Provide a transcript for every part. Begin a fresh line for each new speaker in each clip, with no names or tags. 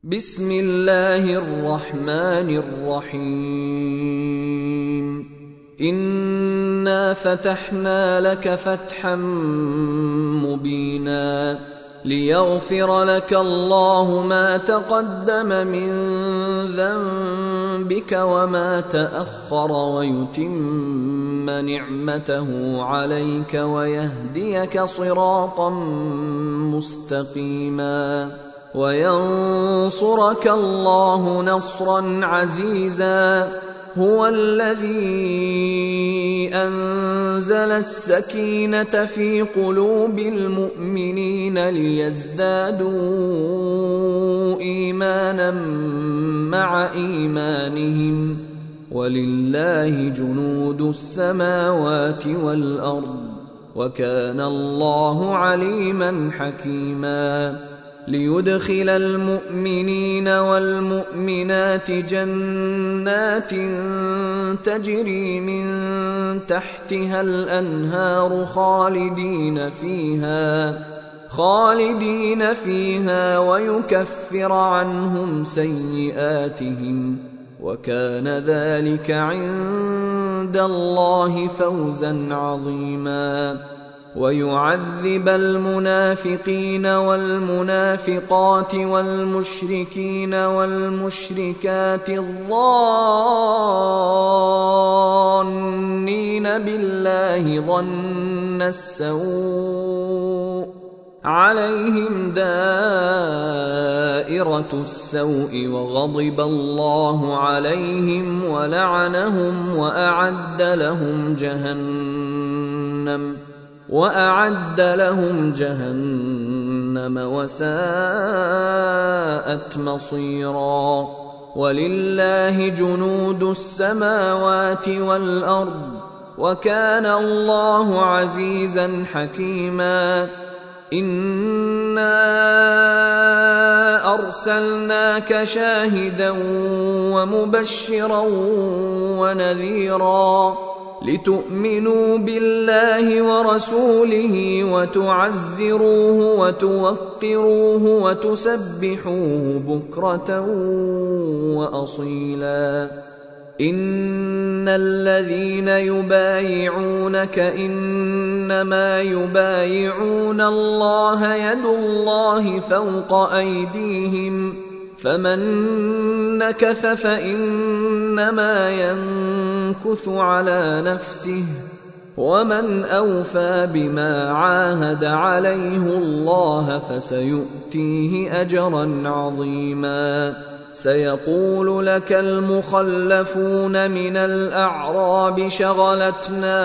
بسم الله الرحمن الرحيم. إنا فتحنا لك فتحا مبينا ليغفر لك الله ما تقدم من ذنبك وما تأخر ويتم نعمته عليك ويهديك صراطا مستقيما وينصرك الله نصرا عزيزا. هو الذي أنزل السكينة في قلوب المؤمنين ليزدادوا إيمانا مع إيمانهم ولله جنود السماوات والأرض وكان الله عليما حكيما. ليدخل المؤمنين والمؤمنات جنات تجري من تحتها الأنهار خالدين فيها ويكفر عنهم سيئاتهم وكان ذلك عند الله فوزا عظيما. ويعذب المنافقين والمنافقات والمشركين والمشركات الظانين بالله ظن السوء عليهم دائرة السوء وغضب الله عليهم ولعنهم وأعد لهم جهنم وساءت مصيرا. ولله جنود السماوات والأرض وكان الله عزيزا حكيما. إنا أرسلناك شاهدا ومبشرا ونذيرا لتؤمنوا بالله ورسوله وتعزروه وتوقروه وتسبحوه بكرة وأصيلا. إن الذين يبايعونك إنما يبايعون الله يد الله فوق أيديهم فمن نكث فإنما ينكث على نفسه ومن أوفى بما عاهد عليه الله فسيؤتيه أجرا عظيما. سيقول لك المخلفون من الأعراب شغلتنا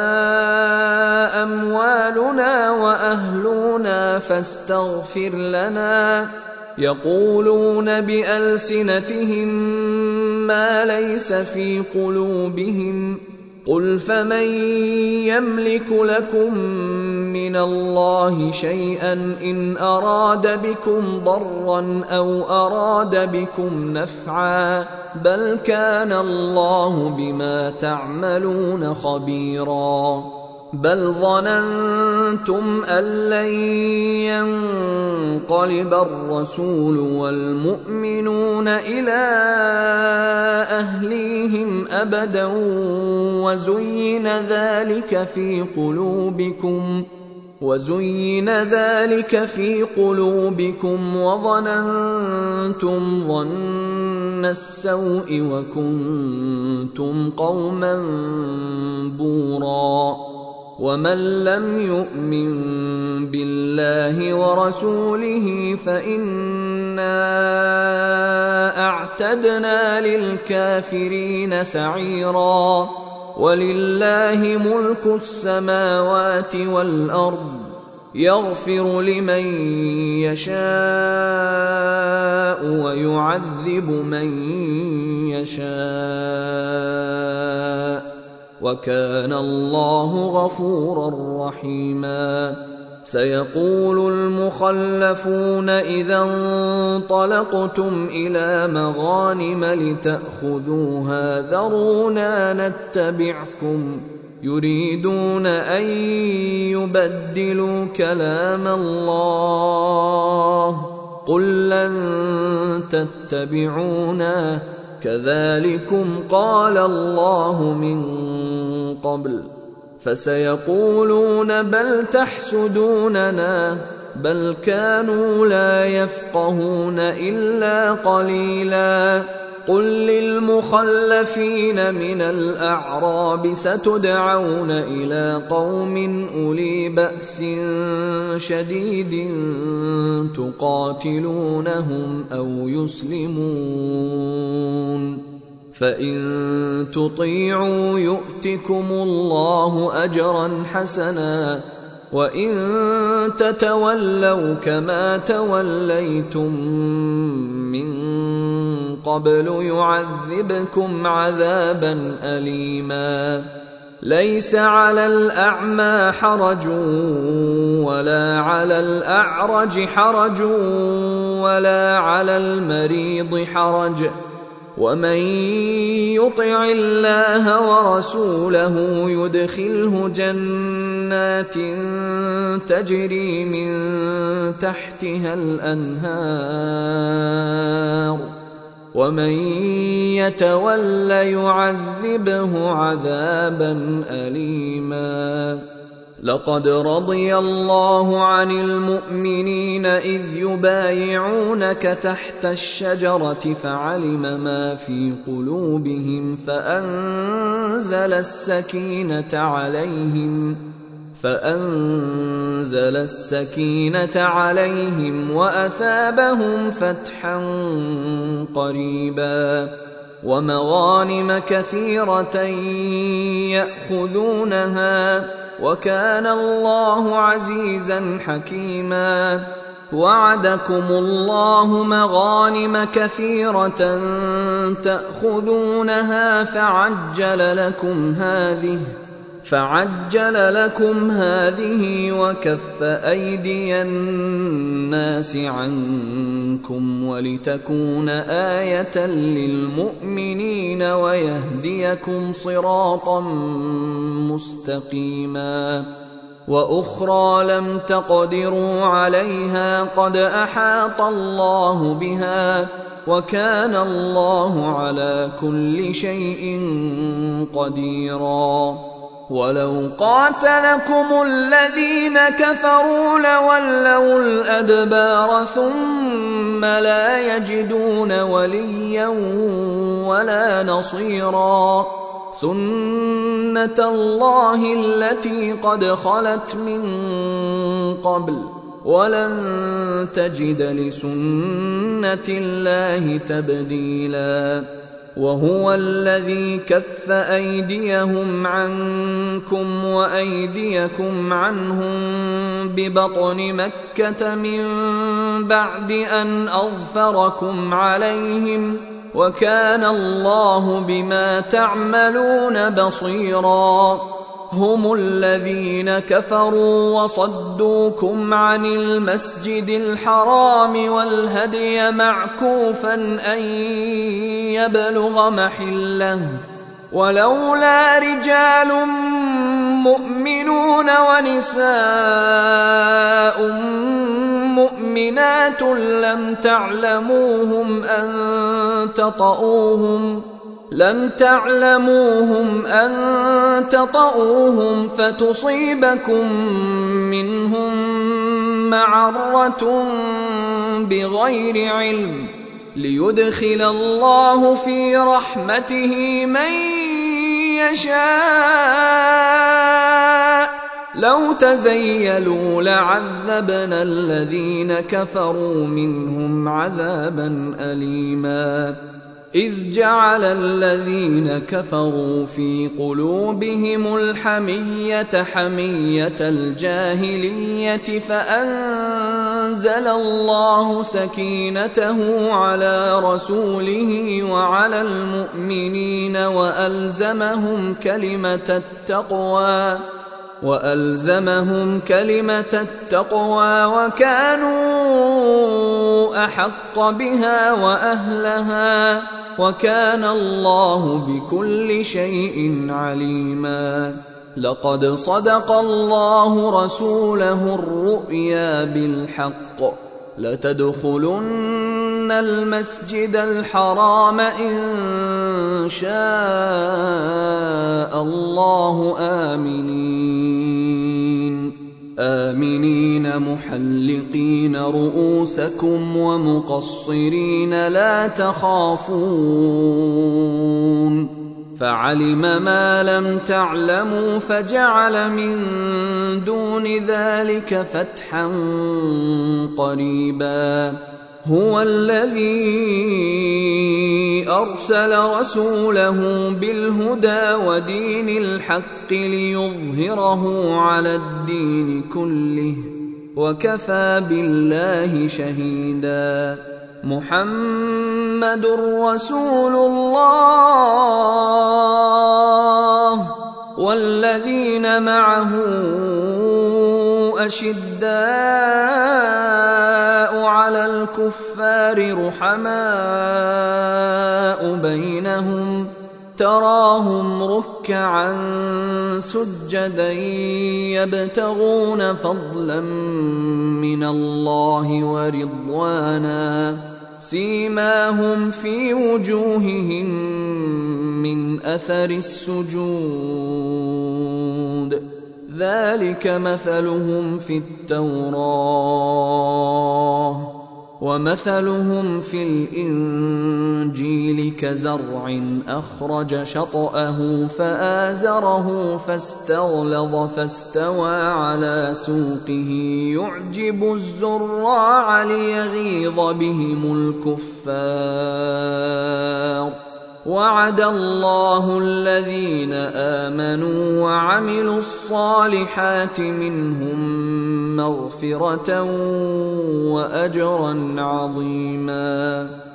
أموالنا وأهلنا فاستغفر لنا يقولون بألسنتهم ما ليس في قلوبهم قل فمن يملك لكم من الله شيئا إن أراد بكم ضرا أو أراد بكم نفعا بل كان الله بما تعملون خبيرا. بل ظننتم أن لن ينقلب الرسول والمؤمنون إلى أهليهم أبدا وزين ذلك في قلوبكم وظننتم ظن السوء وكنتم قوما بورا. ومن لم يؤمن بالله ورسوله فإنا أعتدنا للكافرين سعيرا. ولله ملك السماوات والأرض يغفر لمن يشاء ويعذب من يشاء وكان الله غفورا رحيما. سيقول المخلفون إذا انطلقتم إلى مغانم لتأخذوها ذرونا نتبعكم يريدون أن يبدلوا كلام الله قل لن تتبعونا كذلكم قال الله من قبل فسيقولون بل تحسدوننا بل كانوا لا يفقهون إلا قليلا قل للمخلفين من الأعراب ستدعون إلى قوم أولي بأس شديد تقاتلونهم أو يسلمون فإن تطيعوا يؤتكم الله أجرا حسنا وإن تتولوا كما توليتم من قبل يعذبكم عذابا أليما ليس على الأعمى حرج ولا على الأعرج حرج ولا على المريض حرج ومن يطع الله ورسوله يدخله جنات تجري من تحتها الأنهار ومن يتول يعذبه عذابا أليما لقد رضي الله عن المؤمنين إذ يبايعونك تحت الشجرة فعلم ما في قلوبهم فأنزل السكينة عليهم وأثابهم فتحا قريبا ومغانم كثيرة يأخذونها وكان الله عزيزا حكيما وعدكم الله مغانم كثيرة تأخذونها فعجل لكم هذه وكف أيدي الناس عنكم ولتكون آية للمؤمنين ويهديكم صراطا مستقيما وأخرى لم تقدروا عليها قد أحاط الله بها وكان الله على كل شيء قديرا ولو قاتلكم الذين كفروا لولوا الأدبار ثم لا يجدون وليا ولا نصيرا سنة الله التي قد خلت من قبل ولن تجد لسنة الله تبديلا وهو الذي كف أيديهم عنكم وأيديكم عنهم ببطن مكة من بعد أن أظفركم عليهم وكان الله بما تعملون بصيرا هم الذين كفروا وصدوكم عن المسجد الحرام والهدي معكوفا أن يبلغ محله ولولا رجال مؤمنون ونساء مؤمنات لم تعلموهم أن تطؤوهم فتصيبكم منهم معرة بغير علم ليدخل الله في رحمته من يشاء لو تزيلوا لعذبنا الذين كفروا منهم عذابا أليما إذ جعل الذين كفروا في قلوبهم الحمية حمية الجاهلية فأنزل الله سكينته على رسوله وعلى المؤمنين وألزمهم كلمة التقوى وكانوا أحق بها وأهلها وكان الله بكل شيء عليما لقد صدق الله رسوله الرؤيا بالحق لتدخلن المسجد الحرام إن شاء الله آمنين محلقين رؤوسكم ومقصرين لا تخافون فعلم ما لم تعلموا فجعل من دون ذلك فتحا قريبا هو الذي أرسل رسوله بالهدى ودين الحق ليظهره على الدين كله وكفى بالله شهيدا محمد رسول الله والذين معه أشداء على الكفار رحماء بينهم تراهم ركعا سجدا يبتغون فضلا من الله ورضوانا سيماهم في وجوههم من أثر السجود ذلك مثلهم في التوراة ومثلهم في الإنجيل كزرع أخرج شطأه فآزره فاستغلظ فاستوى على سوقه يعجب الزراع ليغيظ بهم الكفار وعد الله الذين آمنوا وعملوا الصالحات منهم مغفرة وأجرا عظيما